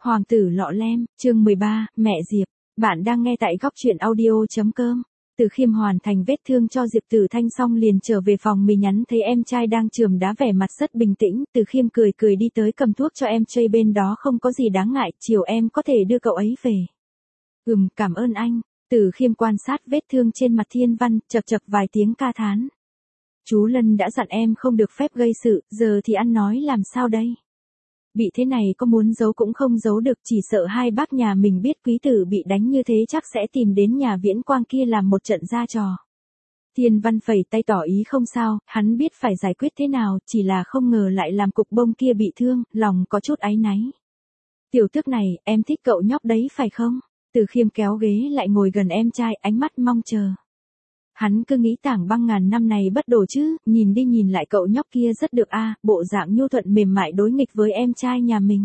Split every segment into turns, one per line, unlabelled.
Hoàng tử lọ lem, chương 13, mẹ Diệp. Bạn đang nghe tại góc truyện audio.com. Từ Khiêm hoàn thành vết thương cho Diệp Tử Thanh xong liền trở về phòng mì nhắn thấy em trai đang chườm đá vẻ mặt rất bình tĩnh. Từ Khiêm cười cười đi tới cầm thuốc cho em trai bên đó không có gì đáng ngại, chiều em có thể đưa cậu ấy về. Cảm ơn anh. Từ Khiêm quan sát vết thương trên mặt Thiên Văn, chập chập vài tiếng ca thán. Chú Lân đã dặn em không được phép gây sự, giờ thì ăn nói làm sao đây? Bị thế này có muốn giấu cũng không giấu được, chỉ sợ hai bác nhà mình biết quý tử bị đánh như thế chắc sẽ tìm đến nhà Viễn Quang kia làm một trận ra trò. Thiên Văn phẩy tay tỏ ý không sao, hắn biết phải giải quyết thế nào, chỉ là không ngờ lại làm cục bông kia bị thương, lòng có chút áy náy. Tiểu tước này, em thích cậu nhóc đấy phải không? Từ Khiêm kéo ghế lại ngồi gần em trai, ánh mắt mong chờ. Hắn cứ nghĩ Tảng Băng ngàn năm này bất đồ chứ, nhìn đi nhìn lại cậu nhóc kia rất được bộ dạng nhu thuận mềm mại đối nghịch với em trai nhà mình.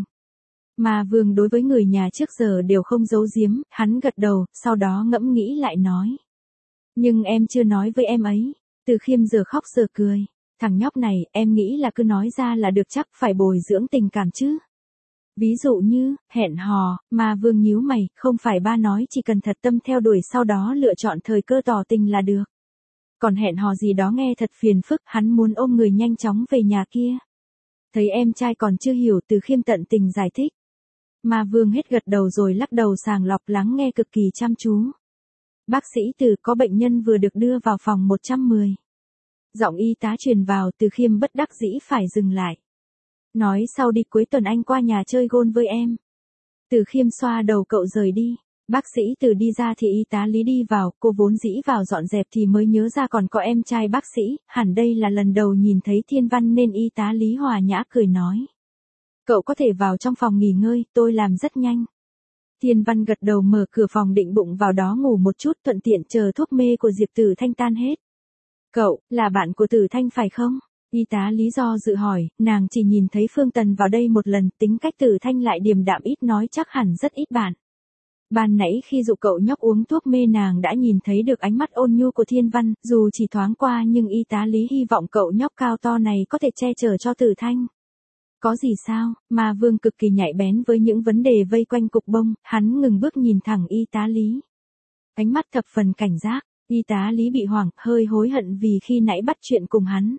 Mà Vương đối với người nhà trước giờ đều không giấu giếm, hắn gật đầu, sau đó ngẫm nghĩ lại nói. Nhưng em chưa nói với em ấy. Từ Khiêm giờ khóc giờ cười. Thằng nhóc này, em nghĩ là cứ nói ra là được, chắc phải bồi dưỡng tình cảm chứ. Ví dụ như, hẹn hò, mà Vương nhíu mày, không phải ba nói chỉ cần thật tâm theo đuổi sau đó lựa chọn thời cơ tỏ tình là được. Còn hẹn hò gì đó nghe thật phiền phức, hắn muốn ôm người nhanh chóng về nhà kia. Thấy em trai còn chưa hiểu, Từ Khiêm tận tình giải thích. Mà Vương hết gật đầu rồi lắc đầu sàng lọc lắng nghe cực kỳ chăm chú. Bác sĩ Từ, có bệnh nhân vừa được đưa vào phòng 110. Giọng y tá truyền vào, Từ Khiêm bất đắc dĩ phải dừng lại. Nói sau đi, cuối tuần anh qua nhà chơi gôn với em. Từ Khiêm xoa đầu cậu rời đi. Bác sĩ Từ đi ra thì y tá Lý đi vào, cô vốn dĩ vào dọn dẹp thì mới nhớ ra còn có em trai bác sĩ, hẳn đây là lần đầu nhìn thấy Thiên Văn nên y tá Lý hòa nhã cười nói. Cậu có thể vào trong phòng nghỉ ngơi, tôi làm rất nhanh. Thiên Văn gật đầu mở cửa phòng định bụng vào đó ngủ một chút thuận tiện chờ thuốc mê của Diệp Tử Thanh tan hết. Cậu, là bạn của Tử Thanh phải không? Y tá Lý do dự hỏi, nàng chỉ nhìn thấy Phương Tần vào đây một lần, tính cách Tử Thanh lại điềm đạm ít nói chắc hẳn rất ít bạn. Ban nãy khi dụ cậu nhóc uống thuốc mê nàng đã nhìn thấy được ánh mắt ôn nhu của Thiên Văn, dù chỉ thoáng qua nhưng y tá Lý hy vọng cậu nhóc cao to này có thể che chở cho Tử Thanh. Có gì sao, mà Vương cực kỳ nhạy bén với những vấn đề vây quanh cục bông, hắn ngừng bước nhìn thẳng y tá Lý. Ánh mắt thập phần cảnh giác, y tá Lý bị hoảng, hơi hối hận vì khi nãy bắt chuyện cùng hắn.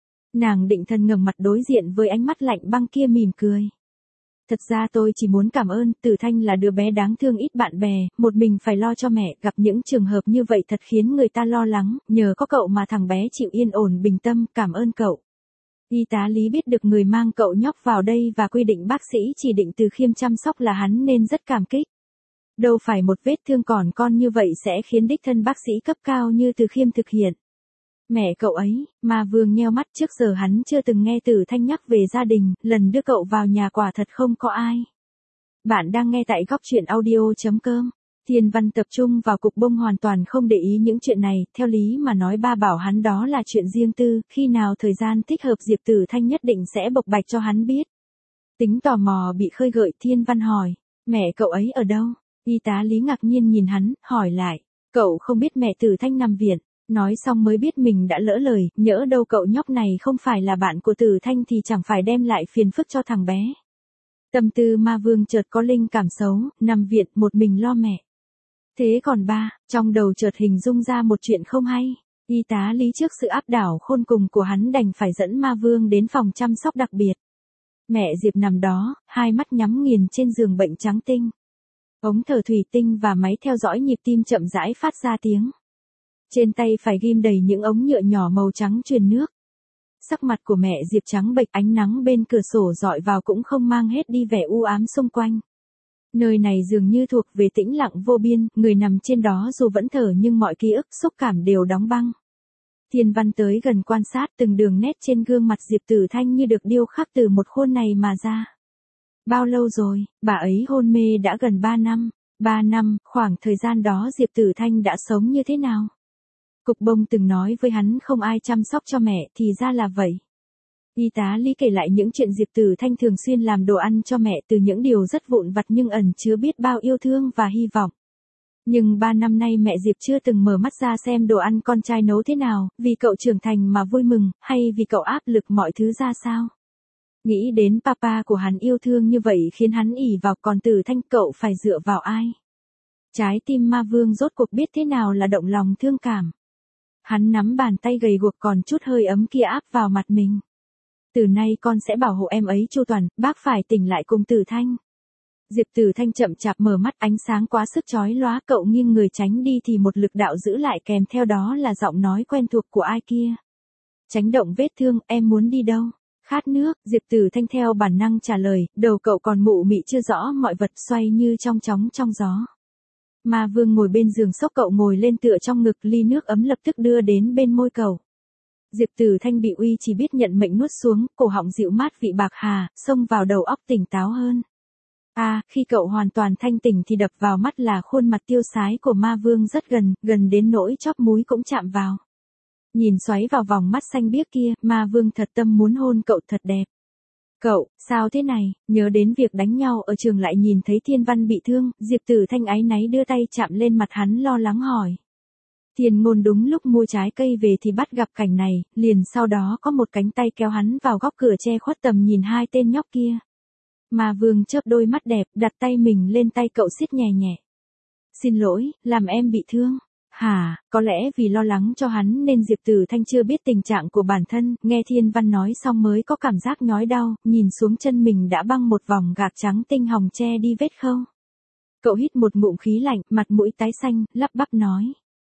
Nàng định thần ngẩng mặt đối diện với ánh mắt lạnh băng kia mỉm cười. Thật ra tôi chỉ muốn cảm ơn, Tử Thanh là đứa bé đáng thương ít bạn bè, một mình phải lo cho mẹ, gặp những trường hợp như vậy thật khiến người ta lo lắng, nhờ có cậu mà thằng bé chịu yên ổn bình tâm, cảm ơn cậu. Y tá Lý biết được người mang cậu nhóc vào đây và quy định bác sĩ chỉ định Từ Khiêm chăm sóc là hắn nên rất cảm kích. Đâu phải một vết thương còn con như vậy sẽ khiến đích thân bác sĩ cấp cao như Từ Khiêm thực hiện. Mẹ cậu ấy, mà Vương nheo mắt, trước giờ hắn chưa từng nghe Tử Thanh nhắc về gia đình, lần đưa cậu vào nhà quả thật không có ai. Bạn đang nghe tại góc truyện audio.com. Thiên Văn tập trung vào cục bông hoàn toàn không để ý những chuyện này, theo lý mà nói ba bảo hắn đó là chuyện riêng tư, khi nào thời gian thích hợp Diệp Tử Thanh nhất định sẽ bộc bạch cho hắn biết. Tính tò mò bị khơi gợi, Thiên Văn hỏi, mẹ cậu ấy ở đâu? Y tá Lý ngạc nhiên nhìn hắn, hỏi lại, cậu không biết mẹ Tử Thanh nằm viện. Nói xong mới biết mình đã lỡ lời, nhỡ đâu cậu nhóc này không phải là bạn của Tử Thanh thì chẳng phải đem lại phiền phức cho thằng bé. Tâm tư Ma Vương chợt có linh cảm xấu, nằm viện một mình lo mẹ. Thế còn ba, trong đầu chợt hình dung ra một chuyện không hay. Y tá Lý trước sự áp đảo khôn cùng của hắn đành phải dẫn Ma Vương đến phòng chăm sóc đặc biệt. Mẹ Diệp nằm đó, hai mắt nhắm nghiền trên giường bệnh trắng tinh. Ống thở thủy tinh và máy theo dõi nhịp tim chậm rãi phát ra tiếng. Trên tay phải ghim đầy những ống nhựa nhỏ màu trắng truyền nước. Sắc mặt của mẹ Diệp trắng bệch, ánh nắng bên cửa sổ dọi vào cũng không mang hết đi vẻ u ám xung quanh. Nơi này dường như thuộc về tĩnh lặng vô biên, người nằm trên đó dù vẫn thở nhưng mọi ký ức, xúc cảm đều đóng băng. Thiên Văn tới gần quan sát từng đường nét trên gương mặt Diệp Tử Thanh như được điêu khắc từ một khuôn này mà ra. Bao lâu rồi, bà ấy hôn mê đã gần 3 năm. 3 năm, khoảng thời gian đó Diệp Tử Thanh đã sống như thế nào? Cục bông từng nói với hắn không ai chăm sóc cho mẹ, thì ra là vậy. Y tá Lý kể lại những chuyện Diệp Tử Thanh thường xuyên làm đồ ăn cho mẹ, từ những điều rất vụn vặt nhưng ẩn chứa biết bao yêu thương và hy vọng. Nhưng 3 năm nay mẹ Diệp chưa từng mở mắt ra xem đồ ăn con trai nấu thế nào, vì cậu trưởng thành mà vui mừng, hay vì cậu áp lực mọi thứ ra sao. Nghĩ đến papa của hắn yêu thương như vậy khiến hắn ỷ vào, còn Tử Thanh cậu phải dựa vào ai? Trái tim ma vương rốt cuộc biết thế nào là động lòng thương cảm. Hắn nắm bàn tay gầy guộc còn chút hơi ấm kia áp vào mặt mình. Từ nay con sẽ bảo hộ em ấy chu toàn, bác phải tỉnh lại cùng Tử Thanh. Diệp Tử Thanh chậm chạp mở mắt, ánh sáng quá sức chói lóa, cậu nghiêng người tránh đi thì một lực đạo giữ lại, kèm theo đó là giọng nói quen thuộc của ai kia. Tránh động vết thương, em muốn đi đâu? Khát nước, Diệp Tử Thanh theo bản năng trả lời, đầu cậu còn mụ mị chưa rõ mọi vật xoay như trong chóng trong gió. Ma vương ngồi bên giường xốc cậu ngồi lên tựa trong ngực, ly nước ấm lập tức đưa đến bên môi cậu. Diệp Tử Thanh bị uy chỉ biết nhận mệnh nuốt xuống, cổ họng dịu mát vị bạc hà, xông vào đầu óc tỉnh táo hơn. Khi cậu hoàn toàn thanh tỉnh thì đập vào mắt là khuôn mặt tiêu sái của ma vương rất gần, gần đến nỗi chóp múi cũng chạm vào. Nhìn xoáy vào vòng mắt xanh biếc kia, ma vương thật tâm muốn hôn cậu thật đẹp. Cậu, sao thế này? Nhớ đến việc đánh nhau ở trường lại nhìn thấy Thiên Văn bị thương, Diệp Tử Thanh áy náy đưa tay chạm lên mặt hắn lo lắng hỏi. Thiên Ngôn đúng lúc mua trái cây về thì bắt gặp cảnh này, liền sau đó có một cánh tay kéo hắn vào góc cửa che khuất tầm nhìn hai tên nhóc kia. Ma vương chớp đôi mắt đẹp, đặt tay mình lên tay cậu siết nhẹ nhẹ. Xin lỗi, làm em bị thương. Có lẽ vì lo lắng cho hắn nên Diệp Tử Thanh chưa biết tình trạng của bản thân, nghe Thiên Văn nói xong mới có cảm giác nhói đau, nhìn xuống chân mình đã băng một vòng gạc trắng tinh hồng che đi vết khâu. Cậu hít một ngụm khí lạnh, mặt mũi tái xanh, lắp bắp nói.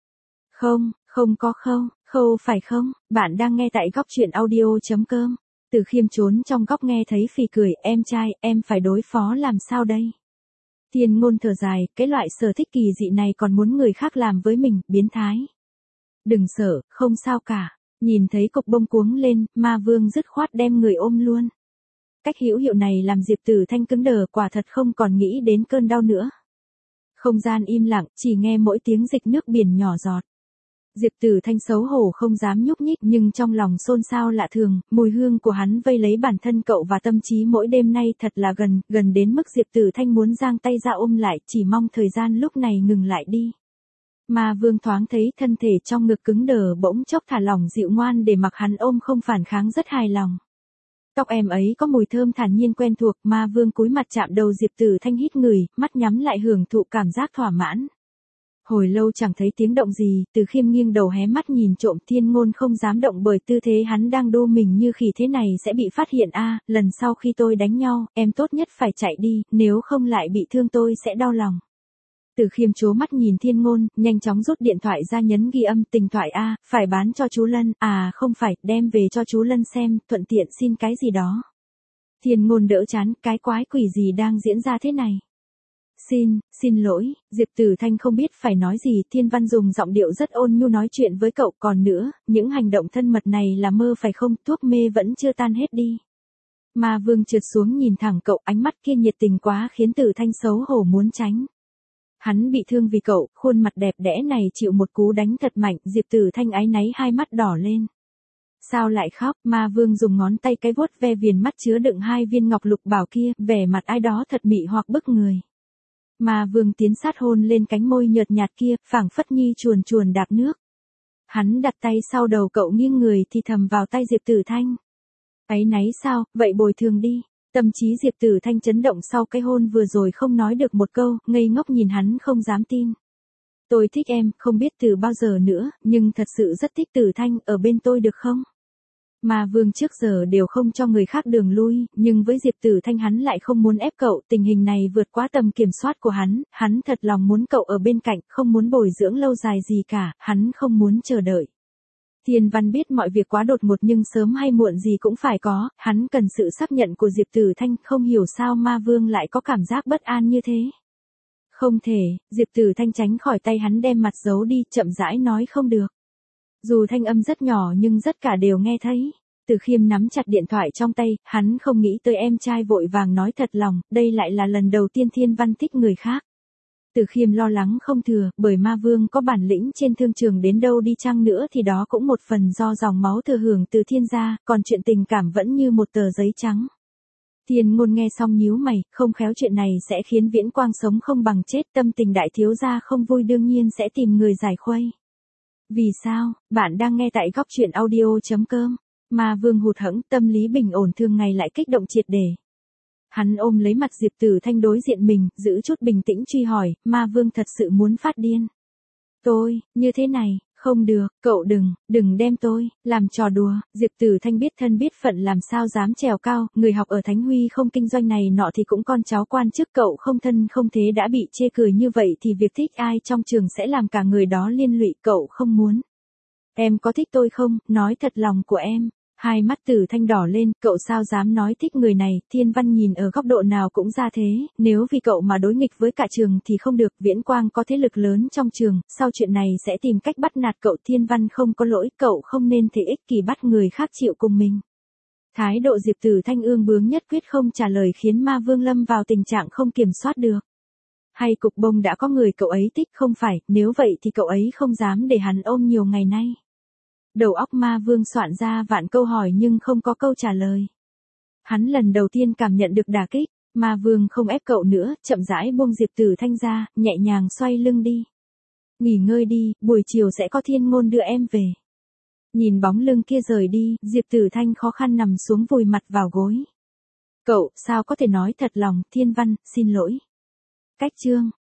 Không có khâu phải không? Bạn đang nghe tại góc truyện audio.com. Từ Khiêm trốn trong góc nghe thấy phì cười, em trai, em phải đối phó làm sao đây? Thiên Ngôn thở dài, cái loại sở thích kỳ dị này còn muốn người khác làm với mình, biến thái. Đừng sợ, không sao cả. Nhìn thấy cục bông cuống lên, ma vương dứt khoát đem người ôm luôn. Cách hữu hiệu này làm Diệp Tử Thanh cứng đờ, quả thật không còn nghĩ đến cơn đau nữa. Không gian im lặng, chỉ nghe mỗi tiếng dịch nước biển nhỏ giọt. Diệp Tử Thanh xấu hổ không dám nhúc nhích, nhưng trong lòng xôn xao lạ thường, mùi hương của hắn vây lấy bản thân cậu và tâm trí mỗi đêm nay thật là gần đến mức Diệp Tử Thanh muốn giang tay ra ôm lại, chỉ mong thời gian lúc này ngừng lại đi. Ma vương thoáng thấy thân thể trong ngực cứng đờ bỗng chốc thả lỏng dịu ngoan để mặc hắn ôm không phản kháng, rất hài lòng. Tóc em ấy có mùi thơm thản nhiên quen thuộc, ma vương cúi mặt chạm đầu Diệp Tử Thanh hít ngửi, mắt nhắm lại hưởng thụ cảm giác thỏa mãn. Hồi lâu chẳng thấy tiếng động gì, Từ Khiêm nghiêng đầu hé mắt nhìn trộm, Thiên Ngôn không dám động bởi tư thế hắn đang đô mình như khỉ thế này sẽ bị phát hiện. Lần sau khi tôi đánh nhau, em tốt nhất phải chạy đi, nếu không lại bị thương tôi sẽ đau lòng. Từ Khiêm trố mắt nhìn Thiên Ngôn, nhanh chóng rút điện thoại ra nhấn ghi âm tình thoại. Phải bán cho chú Lân, không phải, đem về cho chú Lân xem, thuận tiện xin cái gì đó. Thiên Ngôn đỡ chán, cái quái quỷ gì đang diễn ra thế này? Xin lỗi, Diệp Tử Thanh không biết phải nói gì, Thiên Văn dùng giọng điệu rất ôn nhu nói chuyện với cậu, còn nữa, những hành động thân mật này là mơ phải không, thuốc mê vẫn chưa tan hết đi. Ma vương trượt xuống nhìn thẳng cậu, ánh mắt kia nhiệt tình quá khiến Tử Thanh xấu hổ muốn tránh. Hắn bị thương vì cậu, khuôn mặt đẹp đẽ này chịu một cú đánh thật mạnh, Diệp Tử Thanh áy náy hai mắt đỏ lên. Sao lại khóc? Ma vương dùng ngón tay cái vuốt ve viền mắt chứa đựng hai viên ngọc lục bảo kia, vẻ mặt ai đó thật mị hoặc bức người. Ma vương tiến sát hôn lên cánh môi nhợt nhạt kia, phảng phất nhi chuồn chuồn đạp nước. Hắn đặt tay sau đầu cậu nghiêng người thì thầm vào tay Diệp Tử Thanh. Áy náy sao, vậy bồi thường đi. Tâm trí Diệp Tử Thanh chấn động sau cái hôn vừa rồi không nói được một câu, ngây ngốc nhìn hắn không dám tin. Tôi thích em, không biết từ bao giờ nữa, nhưng thật sự rất thích Tử Thanh, ở bên tôi được không? Ma vương trước giờ đều không cho người khác đường lui, nhưng với Diệp Tử Thanh hắn lại không muốn ép cậu, tình hình này vượt quá tầm kiểm soát của hắn thật lòng muốn cậu ở bên cạnh, không muốn bồi dưỡng lâu dài gì cả, hắn không muốn chờ đợi. Thiên Văn biết mọi việc quá đột ngột nhưng sớm hay muộn gì cũng phải có, hắn cần sự xác nhận của Diệp Tử Thanh, không hiểu sao ma vương lại có cảm giác bất an như thế. Không thể, Diệp Tử Thanh tránh khỏi tay hắn đem mặt giấu đi, chậm rãi nói không được. Dù thanh âm rất nhỏ nhưng tất cả đều nghe thấy. Từ Khiêm nắm chặt điện thoại trong tay, hắn không nghĩ tới em trai vội vàng nói thật lòng, đây lại là lần đầu tiên Thiên Văn thích người khác. Từ Khiêm lo lắng không thừa, bởi ma vương có bản lĩnh trên thương trường đến đâu đi chăng nữa thì đó cũng một phần do dòng máu thừa hưởng từ Thiên gia, còn chuyện tình cảm vẫn như một tờ giấy trắng. Thiên Ngôn nghe xong nhíu mày, không khéo chuyện này sẽ khiến Viễn Quang sống không bằng chết, tâm tình đại thiếu gia không vui đương nhiên sẽ tìm người giải khuây. Vì sao? Bạn đang nghe tại góc truyện audio.com. Ma Vương hụt hẫng, tâm lý bình ổn thường ngày lại kích động triệt để. Hắn ôm lấy mặt Diệp Tử Thanh đối diện mình, giữ chút bình tĩnh truy hỏi, Ma Vương thật sự muốn phát điên. Tôi, như thế này, không được, cậu đừng đem tôi, làm trò đùa. Diệp Tử Thanh biết thân biết phận làm sao dám trèo cao, người học ở Thánh Huy không kinh doanh này nọ thì cũng con cháu quan chức, cậu không thân không thế đã bị chê cười như vậy thì việc thích ai trong trường sẽ làm cả người đó liên lụy, cậu không muốn. Em có thích tôi không, nói thật lòng của em. Hai mắt Tử Thanh đỏ lên, cậu sao dám nói thích người này, Thiên Văn nhìn ở góc độ nào cũng ra thế, nếu vì cậu mà đối nghịch với cả trường thì không được, Viễn Quang có thế lực lớn trong trường, sau chuyện này sẽ tìm cách bắt nạt cậu, Thiên Văn không có lỗi, cậu không nên thể ích kỷ bắt người khác chịu cùng mình. Thái độ Diệp Tử Thanh ương bướng nhất quyết không trả lời khiến Ma Vương lâm vào tình trạng không kiểm soát được. Hay cục bông đã có người cậu ấy thích không phải, nếu vậy thì cậu ấy không dám để hắn ôm nhiều ngày nay. Đầu óc Ma Vương soạn ra vạn câu hỏi nhưng không có câu trả lời. Hắn lần đầu tiên cảm nhận được đả kích, Ma Vương không ép cậu nữa, chậm rãi buông Diệp Tử Thanh ra, nhẹ nhàng xoay lưng đi. Nghỉ ngơi đi, buổi chiều sẽ có Thiên Ngôn đưa em về. Nhìn bóng lưng kia rời đi, Diệp Tử Thanh khó khăn nằm xuống vùi mặt vào gối. Cậu, sao có thể nói thật lòng, Thiên Văn, xin lỗi. Cách chương.